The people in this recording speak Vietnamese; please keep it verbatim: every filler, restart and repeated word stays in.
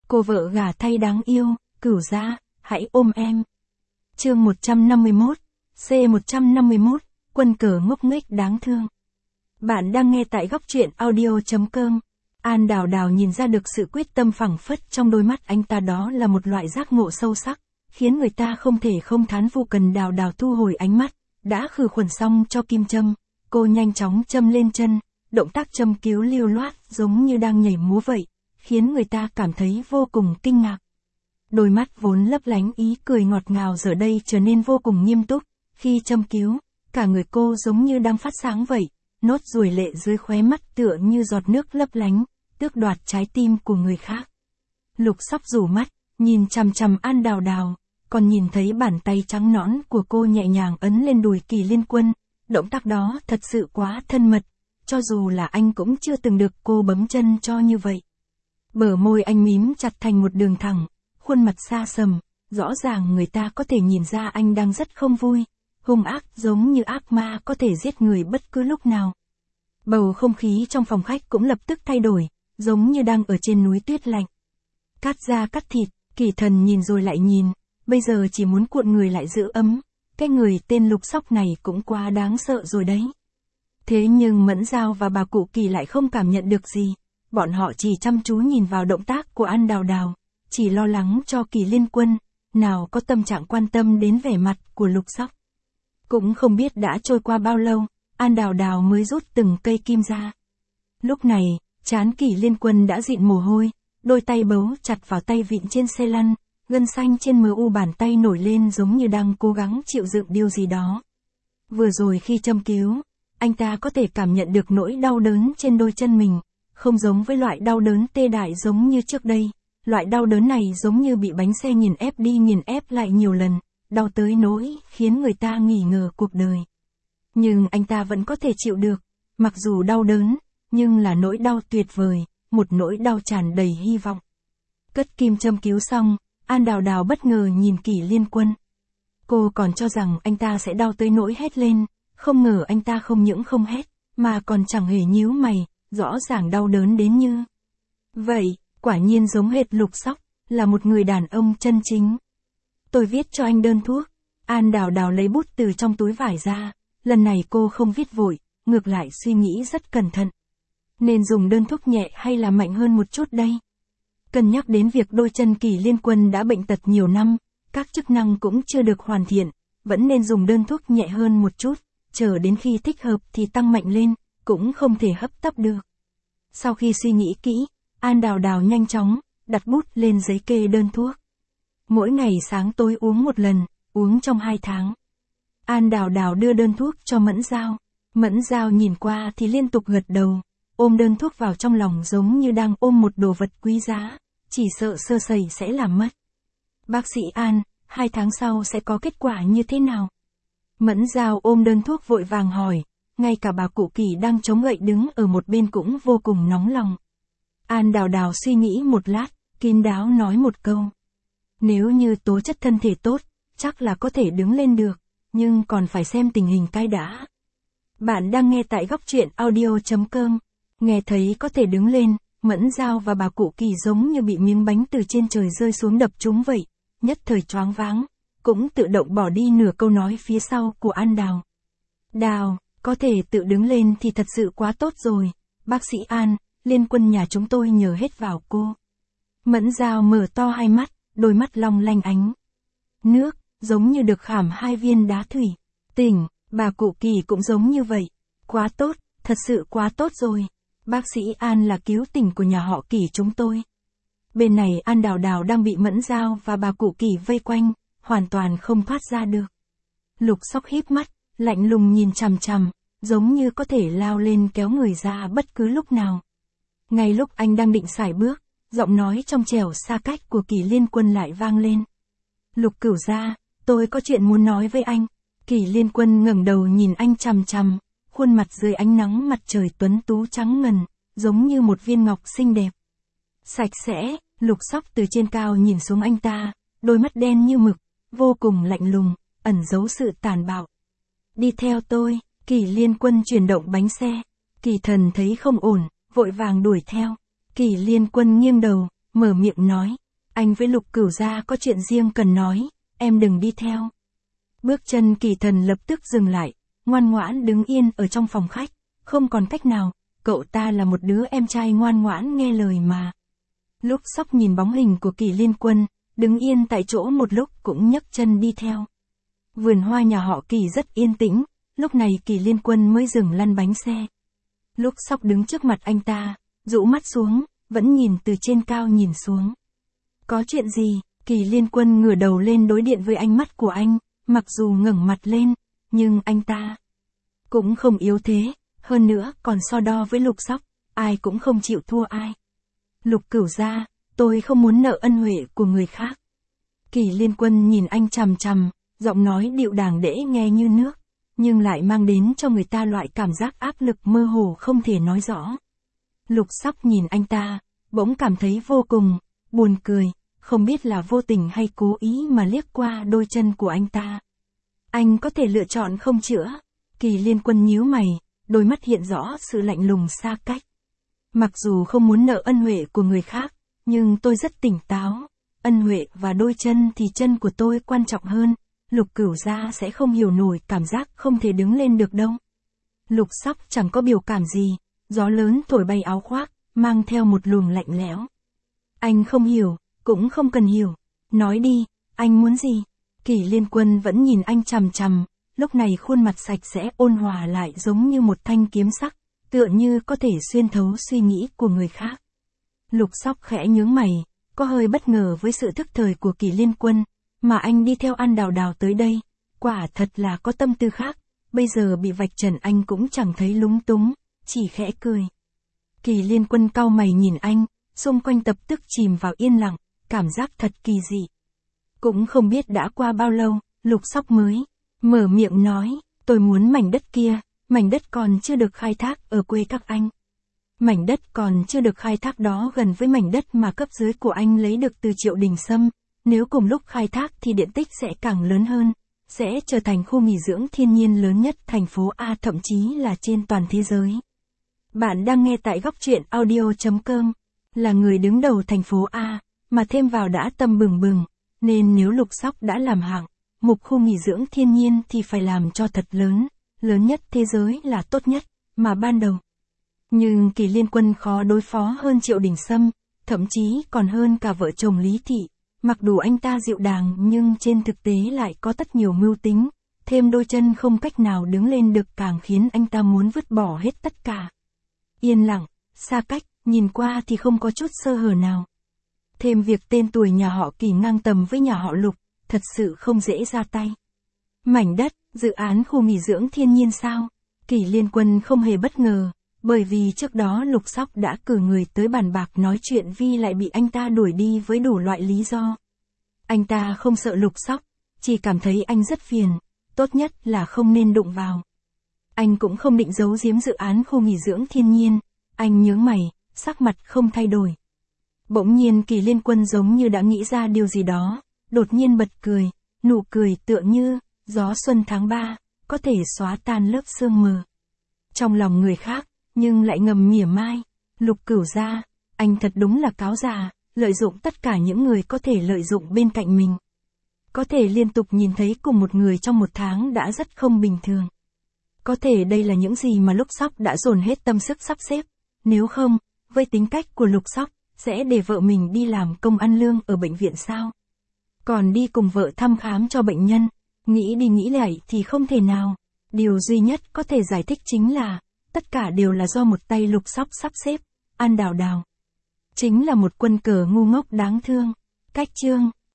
Cô vợ gả thay đáng yêu, Cửu Gia, hãy ôm em. Chương một trăm năm mươi mốt, C một trăm năm mươi mốt, quân cờ ngốc nghếch đáng thương. Bạn đang nghe tại góc truyện audio chấm com. An Đào Đào nhìn ra được sự quyết tâm phảng phất trong đôi mắt anh ta, đó là một loại giác ngộ sâu sắc, khiến người ta không thể không thán phục. Cần Đào Đào thu hồi ánh mắt, đã khử khuẩn xong cho kim châm, cô nhanh chóng châm lên chân, động tác châm cứu lưu loát giống như đang nhảy múa vậy, khiến người ta cảm thấy vô cùng kinh ngạc. Đôi mắt vốn lấp lánh ý cười ngọt ngào giờ đây trở nên vô cùng nghiêm túc, khi châm cứu, cả người cô giống như đang phát sáng vậy, nốt ruồi lệ dưới khóe mắt tựa như giọt nước lấp lánh, tước đoạt trái tim của người khác. Lục Sóc rủ mắt, nhìn chằm chằm An Đào Đào, còn nhìn thấy bàn tay trắng nõn của cô nhẹ nhàng ấn lên đùi Kỳ Liên Quân, động tác đó thật sự quá thân mật, cho dù là anh cũng chưa từng được cô bấm chân cho như vậy. Bờ môi anh mím chặt thành một đường thẳng, khuôn mặt xa sầm, rõ ràng người ta có thể nhìn ra anh đang rất không vui, hung ác giống như ác ma có thể giết người bất cứ lúc nào. Bầu không khí trong phòng khách cũng lập tức thay đổi, giống như đang ở trên núi tuyết lạnh. Cắt da cắt thịt, Kỳ Thần nhìn rồi lại nhìn, bây giờ chỉ muốn cuộn người lại giữ ấm, cái người tên Lục Sóc này cũng quá đáng sợ rồi đấy. Thế nhưng Mẫn Giao và bà cụ Kỳ lại không cảm nhận được gì, bọn họ chỉ chăm chú nhìn vào động tác của An Đào Đào, chỉ lo lắng cho Kỳ Liên Quân, nào có tâm trạng quan tâm đến vẻ mặt của Lục Sóc. Cũng không biết đã trôi qua bao lâu, An Đào Đào mới rút từng cây kim ra. Lúc này, trán Kỳ Liên Quân đã dịn mồ hôi, đôi tay bấu chặt vào tay vịn trên xe lăn, gân xanh trên mờ u bàn tay nổi lên giống như đang cố gắng chịu đựng điều gì đó. Vừa rồi khi châm cứu, anh ta có thể cảm nhận được nỗi đau đớn trên đôi chân mình, không giống với loại đau đớn tê dại giống như trước đây. Loại đau đớn này giống như bị bánh xe nghiền ép đi nghiền ép lại nhiều lần, đau tới nỗi khiến người ta nghi ngờ cuộc đời. Nhưng anh ta vẫn có thể chịu được, mặc dù đau đớn, nhưng là nỗi đau tuyệt vời, một nỗi đau tràn đầy hy vọng. Cất kim châm cứu xong, An Đào Đào bất ngờ nhìn Kỳ Liên Quân. Cô còn cho rằng anh ta sẽ đau tới nỗi hét lên, không ngờ anh ta không những không hét, mà còn chẳng hề nhíu mày, rõ ràng đau đớn đến như vậy. Quả nhiên giống hệt Lục Sóc, là một người đàn ông chân chính. Tôi viết cho anh đơn thuốc. An Đào Đào lấy bút từ trong túi vải ra, lần này cô không viết vội, ngược lại suy nghĩ rất cẩn thận. Nên dùng đơn thuốc nhẹ hay là mạnh hơn một chút đây? Cân nhắc đến việc đôi chân Kỳ Liên Quân đã bệnh tật nhiều năm, các chức năng cũng chưa được hoàn thiện, vẫn nên dùng đơn thuốc nhẹ hơn một chút, chờ đến khi thích hợp thì tăng mạnh lên, cũng không thể hấp tấp được. Sau khi suy nghĩ kỹ, An Đào Đào nhanh chóng, đặt bút lên giấy kê đơn thuốc. Mỗi ngày sáng tối uống một lần, uống trong hai tháng. An Đào Đào đưa đơn thuốc cho Mẫn Giao. Mẫn Giao nhìn qua thì liên tục gật đầu, ôm đơn thuốc vào trong lòng giống như đang ôm một đồ vật quý giá, chỉ sợ sơ sẩy sẽ làm mất. Bác sĩ An, hai tháng sau sẽ có kết quả như thế nào? Mẫn Giao ôm đơn thuốc vội vàng hỏi, ngay cả bà cụ Kỳ đang chống gậy đứng ở một bên cũng vô cùng nóng lòng. An Đào Đào suy nghĩ một lát, kín đáo nói một câu. Nếu như tố chất thân thể tốt, chắc là có thể đứng lên được, nhưng còn phải xem tình hình cái đã. Bạn đang nghe tại góc truyện audio chấm com. Nghe thấy có thể đứng lên, Mẫn Giao và bà cụ Kỳ giống như bị miếng bánh từ trên trời rơi xuống đập chúng vậy, nhất thời choáng váng, cũng tự động bỏ đi nửa câu nói phía sau của An Đào. Đào, có thể tự đứng lên thì thật sự quá tốt rồi, bác sĩ An. Liên Quân nhà chúng tôi nhờ hết vào cô. Mẫn Giao mở to hai mắt, đôi mắt long lanh ánh nước, giống như được khảm hai viên đá thủy. Tỉnh, bà cụ Kỳ cũng giống như vậy. Quá tốt, thật sự quá tốt rồi. Bác sĩ An là cứu tình của nhà họ Kỳ chúng tôi. Bên này An Đào Đào đang bị Mẫn Giao và bà cụ Kỳ vây quanh, hoàn toàn không thoát ra được. Lục Sóc híp mắt, lạnh lùng nhìn chằm chằm, giống như có thể lao lên kéo người ra bất cứ lúc nào. Ngay lúc anh đang định sải bước, giọng nói trong trẻo xa cách của Kỳ Liên Quân lại vang lên. Lục Cửu Gia, tôi có chuyện muốn nói với anh. Kỳ Liên Quân ngẩng đầu nhìn anh chằm chằm, khuôn mặt dưới ánh nắng mặt trời tuấn tú trắng ngần, giống như một viên ngọc xinh đẹp. Sạch sẽ, Lục Sóc từ trên cao nhìn xuống anh ta, đôi mắt đen như mực, vô cùng lạnh lùng, ẩn giấu sự tàn bạo. Đi theo tôi, Kỳ Liên Quân chuyển động bánh xe. Kỳ Thần thấy không ổn, vội vàng đuổi theo. Kỳ Liên Quân nghiêng đầu, mở miệng nói. Anh với Lục Cửu gia có chuyện riêng cần nói, em đừng đi theo. Bước chân Kỳ Thần lập tức dừng lại, ngoan ngoãn đứng yên ở trong phòng khách, không còn cách nào, cậu ta là một đứa em trai ngoan ngoãn nghe lời mà. Lúc Sóc nhìn bóng hình của Kỳ Liên Quân, đứng yên tại chỗ một lúc cũng nhấc chân đi theo. Vườn hoa nhà họ Kỳ rất yên tĩnh, lúc này Kỳ Liên Quân mới dừng lăn bánh xe. Lúc Sóc đứng trước mặt anh ta, rũ mắt xuống, vẫn nhìn từ trên cao nhìn xuống. Có chuyện gì? Kỳ Liên Quân ngửa đầu lên đối điện với ánh mắt của anh, mặc dù ngẩng mặt lên, nhưng anh ta cũng không yếu thế, hơn nữa còn so đo với Lục Sóc, ai cũng không chịu thua ai. Lục Cửu gia, tôi không muốn nợ ân huệ của người khác. Kỳ Liên Quân nhìn anh chằm chằm, giọng nói điệu đàng đễ nghe như nước, nhưng lại mang đến cho người ta loại cảm giác áp lực mơ hồ không thể nói rõ. Lục Sóc nhìn anh ta, bỗng cảm thấy vô cùng buồn cười, không biết là vô tình hay cố ý mà liếc qua đôi chân của anh ta. Anh có thể lựa chọn không chữa? Kỳ Liên Quân nhíu mày, đôi mắt hiện rõ sự lạnh lùng xa cách. Mặc dù không muốn nợ ân huệ của người khác, nhưng tôi rất tỉnh táo. Ân huệ và đôi chân thì chân của tôi quan trọng hơn. Lục Cửu gia sẽ không hiểu nổi cảm giác không thể đứng lên được đâu. Lục Sóc chẳng có biểu cảm gì, gió lớn thổi bay áo khoác, mang theo một luồng lạnh lẽo. Anh không hiểu, cũng không cần hiểu. Nói đi, anh muốn gì? Kỳ Liên Quân vẫn nhìn anh chằm chằm, lúc này khuôn mặt sạch sẽ ôn hòa lại giống như một thanh kiếm sắc, tựa như có thể xuyên thấu suy nghĩ của người khác. Lục Sóc khẽ nhướng mày, có hơi bất ngờ với sự thức thời của Kỳ Liên Quân, mà anh đi theo An Đào Đào tới đây, quả thật là có tâm tư khác, bây giờ bị vạch trần anh cũng chẳng thấy lúng túng, chỉ khẽ cười. Kỳ Liên Quân cau mày nhìn anh, xung quanh tập tức chìm vào yên lặng, cảm giác thật kỳ dị. Cũng không biết đã qua bao lâu, Lục Sóc mới mở miệng nói, tôi muốn mảnh đất kia, mảnh đất còn chưa được khai thác ở quê các anh. Mảnh đất còn chưa được khai thác đó gần với mảnh đất mà cấp dưới của anh lấy được từ Triệu Đình Sâm, nếu cùng lúc khai thác thì diện tích sẽ càng lớn hơn, sẽ trở thành khu nghỉ dưỡng thiên nhiên lớn nhất thành phố A thậm chí là trên toàn thế giới. Bạn đang nghe tại góc truyện audio chấm com, là người đứng đầu thành phố A, mà thêm vào đã tâm bừng bừng, nên nếu Lục Sóc đã làm hạng mục khu nghỉ dưỡng thiên nhiên thì phải làm cho thật lớn, lớn nhất thế giới là tốt nhất, mà ban đầu. Nhưng Kỳ Liên Quân khó đối phó hơn Triệu Đình Sâm, thậm chí còn hơn cả vợ chồng Lý Thị, mặc dù anh ta dịu dàng nhưng trên thực tế lại có rất nhiều mưu tính, thêm đôi chân không cách nào đứng lên được càng khiến anh ta muốn vứt bỏ hết tất cả. Yên lặng, xa cách, nhìn qua thì không có chút sơ hở nào. Thêm việc tên tuổi nhà họ Kỳ ngang tầm với nhà họ Lục, thật sự không dễ ra tay. Mảnh đất, dự án khu nghỉ dưỡng thiên nhiên sao? Kỳ Liên Quân không hề bất ngờ, bởi vì trước đó Lục Sóc đã cử người tới bàn bạc nói chuyện Vi lại bị anh ta đuổi đi với đủ loại lý do. Anh ta không sợ Lục Sóc, chỉ cảm thấy anh rất phiền, tốt nhất là không nên đụng vào. Anh cũng không định giấu giếm dự án khu nghỉ dưỡng thiên nhiên, anh nhướng mày, sắc mặt không thay đổi. Bỗng nhiên Kỳ Liên Quân giống như đã nghĩ ra điều gì đó, đột nhiên bật cười, nụ cười tựa như gió xuân tháng ba, có thể xóa tan lớp sương mờ trong lòng người khác, nhưng lại ngầm mỉa mai. Lục Cửu gia, anh thật đúng là cáo già, lợi dụng tất cả những người có thể lợi dụng bên cạnh mình. Có thể liên tục nhìn thấy cùng một người trong một tháng đã rất không bình thường. Có thể đây là những gì mà Lục Sóc đã dồn hết tâm sức sắp xếp, nếu không, với tính cách của Lục Sóc, sẽ để vợ mình đi làm công ăn lương ở bệnh viện sao? Còn đi cùng vợ thăm khám cho bệnh nhân, nghĩ đi nghĩ lại thì không thể nào. Điều duy nhất có thể giải thích chính là, tất cả đều là do một tay Lục Sóc sắp xếp. An Đào Đào chính là một quân cờ ngu ngốc đáng thương. Cách chương